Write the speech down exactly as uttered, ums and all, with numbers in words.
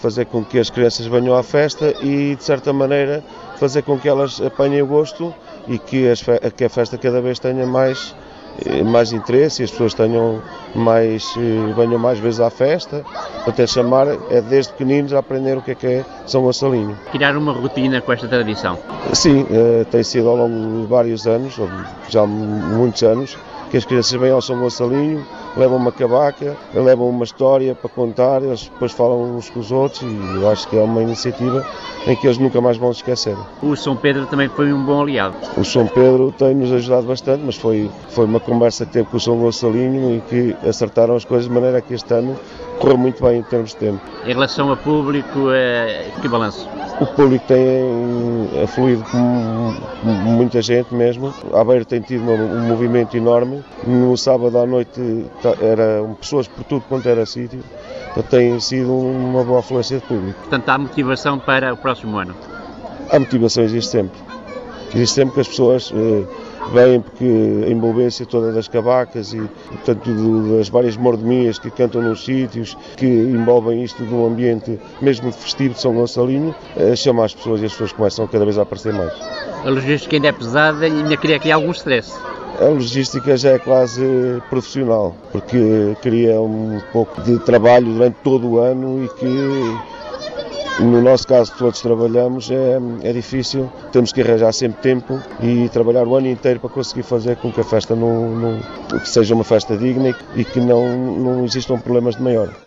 fazer com que as crianças venham à festa e, de certa maneira, fazer com que elas apanhem o gosto e que, as, que a festa cada vez tenha mais, mais interesse e as pessoas tenham mais, venham mais vezes à festa. Até chamar, é desde pequeninos a aprender o que é que é São Gonçalinho. Criar uma rotina com esta tradição? Sim, tem sido ao longo de vários anos, já há muitos anos, que as crianças vêm ao São Gonçalinho, levam uma cavaca, levam uma história para contar, eles depois falam uns com os outros e eu acho que é uma iniciativa em que eles nunca mais vão esquecer. O São Pedro também foi um bom aliado. O São Pedro tem-nos ajudado bastante, mas foi, foi uma conversa que teve com o São Gonçalinho e que acertaram as coisas de maneira que este ano correu muito bem em termos de tempo. Em relação a público, que balanço? O público tem afluído com muita gente mesmo. A Aveiro tem tido um movimento enorme. No sábado à noite eram pessoas por tudo quanto era sítio. Então tem sido uma boa afluência de público. Portanto, há motivação para o próximo ano? A motivação existe sempre. Existe sempre que as pessoas eh, vêm porque a envolvência toda das cavacas e, portanto, das várias mordomias que cantam nos sítios, que envolvem isto de um ambiente mesmo festivo de São Gonçalinho, eh, chama as pessoas e as pessoas começam cada vez a aparecer mais. A logística ainda é pesada e ainda cria aqui algum stress. A logística já é quase profissional, porque cria um pouco de trabalho durante todo o ano e que, no nosso caso, todos trabalhamos, é, é difícil. Temos que arranjar sempre tempo e trabalhar o ano inteiro para conseguir fazer com que a festa não, não, que seja uma festa digna e que não, não existam problemas de maior.